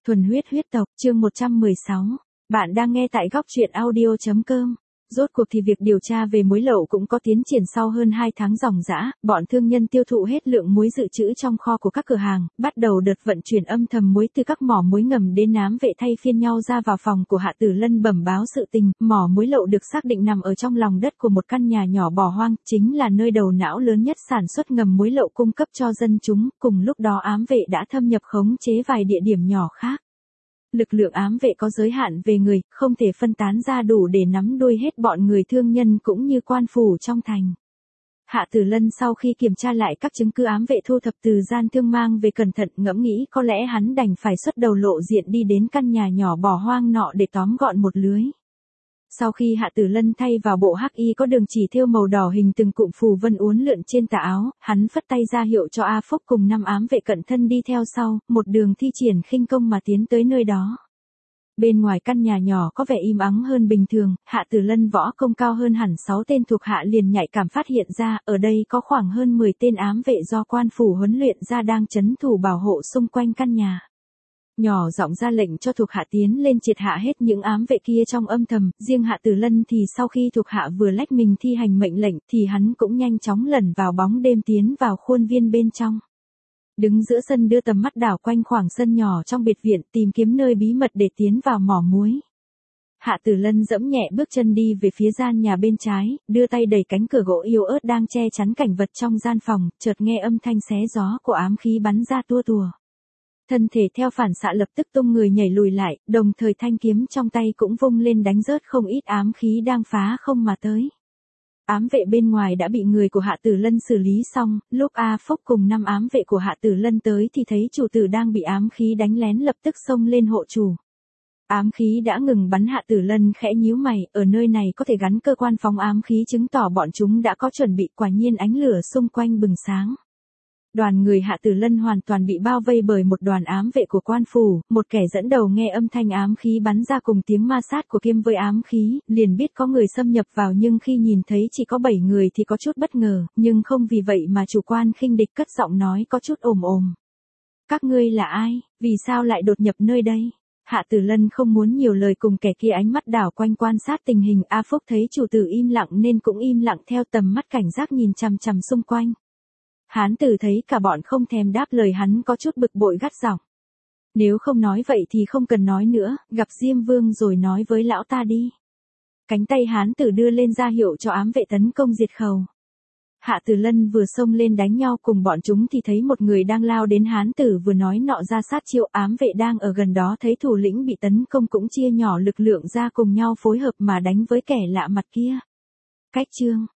Thuần huyết huyết tộc, chương 116. Bạn đang nghe tại góc truyện audio.com. Rốt cuộc thì việc điều tra về muối lậu cũng có tiến triển sau hơn 2 tháng ròng rã, bọn thương nhân tiêu thụ hết lượng muối dự trữ trong kho của các cửa hàng, bắt đầu đợt vận chuyển âm thầm muối từ các mỏ muối ngầm đến ám vệ thay phiên nhau ra vào phòng của Hạ Tử Lân bẩm báo sự tình. Mỏ muối lậu được xác định nằm ở trong lòng đất của một căn nhà nhỏ bỏ hoang, chính là nơi đầu não lớn nhất sản xuất ngầm muối lậu cung cấp cho dân chúng. Cùng lúc đó ám vệ đã thâm nhập khống chế vài địa điểm nhỏ khác. Lực lượng ám vệ có giới hạn về người, không thể phân tán ra đủ để nắm đuôi hết bọn người thương nhân cũng như quan phủ trong thành. Hạ Tử Lân sau khi kiểm tra lại các chứng cứ ám vệ thu thập từ gian thương mang về cẩn thận, ngẫm nghĩ có lẽ hắn đành phải xuất đầu lộ diện đi đến căn nhà nhỏ bỏ hoang nọ để tóm gọn một lưới. Sau khi Hạ Tử Lân thay vào bộ hắc y có đường chỉ thêu màu đỏ hình từng cụm phù vân uốn lượn trên tà áo, hắn phất tay ra hiệu cho A Phúc cùng 5 ám vệ cận thân đi theo sau, một đường thi triển khinh công mà tiến tới nơi đó. Bên ngoài căn nhà nhỏ có vẻ im ắng hơn bình thường, Hạ Tử Lân võ công cao hơn hẳn 6 tên thuộc hạ liền nhạy cảm phát hiện ra, ở đây có khoảng hơn 10 tên ám vệ do quan phủ huấn luyện ra đang trấn thủ bảo hộ xung quanh căn nhà. Nhỏ giọng ra lệnh cho thuộc hạ tiến lên triệt hạ hết những ám vệ kia trong âm thầm, riêng Hạ Tử Lân thì sau khi thuộc hạ vừa lách mình thi hành mệnh lệnh thì hắn cũng nhanh chóng lẩn vào bóng đêm tiến vào khuôn viên bên trong. Đứng giữa sân đưa tầm mắt đảo quanh khoảng sân nhỏ trong biệt viện tìm kiếm nơi bí mật để tiến vào mỏ muối. Hạ Tử Lân dẫm nhẹ bước chân đi về phía gian nhà bên trái, đưa tay đẩy cánh cửa gỗ yếu ớt đang che chắn cảnh vật trong gian phòng, chợt nghe âm thanh xé gió của ám khí bắn ra tua tùa. Thân thể theo phản xạ lập tức tung người nhảy lùi lại, đồng thời thanh kiếm trong tay cũng vung lên đánh rớt không ít ám khí đang phá không mà tới. Ám vệ bên ngoài đã bị người của Hạ Tử Lân xử lý xong, lúc A Phúc cùng 5 ám vệ của Hạ Tử Lân tới thì thấy chủ tử đang bị ám khí đánh lén lập tức xông lên hộ chủ. Ám khí đã ngừng bắn, Hạ Tử Lân khẽ nhíu mày, ở nơi này có thể gắn cơ quan phóng ám khí chứng tỏ bọn chúng đã có chuẩn bị, quả nhiên ánh lửa xung quanh bừng sáng. Đoàn người Hạ Tử Lân hoàn toàn bị bao vây bởi một đoàn ám vệ của quan phủ, một kẻ dẫn đầu nghe âm thanh ám khí bắn ra cùng tiếng ma sát của kiếm với ám khí, liền biết có người xâm nhập vào, nhưng khi nhìn thấy chỉ có 7 người thì có chút bất ngờ, nhưng không vì vậy mà chủ quan khinh địch, cất giọng nói có chút ồm ồm. Các ngươi là ai, vì sao lại đột nhập nơi đây? Hạ Tử Lân không muốn nhiều lời cùng kẻ kia, ánh mắt đảo quanh quan sát tình hình. A Phúc thấy chủ tử im lặng nên cũng im lặng theo, tầm mắt cảnh giác nhìn chằm chằm xung quanh. Hán tử thấy cả bọn không thèm đáp lời hắn có chút bực bội gắt giọng. Nếu không nói vậy thì không cần nói nữa, gặp Diêm Vương rồi nói với lão ta đi. Cánh tay hán tử đưa lên ra hiệu cho ám vệ tấn công diệt khẩu. Hạ Tử Lân vừa xông lên đánh nhau cùng bọn chúng thì thấy một người đang lao đến, hán tử vừa nói nọ ra sát chiêu, ám vệ đang ở gần đó thấy thủ lĩnh bị tấn công cũng chia nhỏ lực lượng ra cùng nhau phối hợp mà đánh với kẻ lạ mặt kia. Cách chương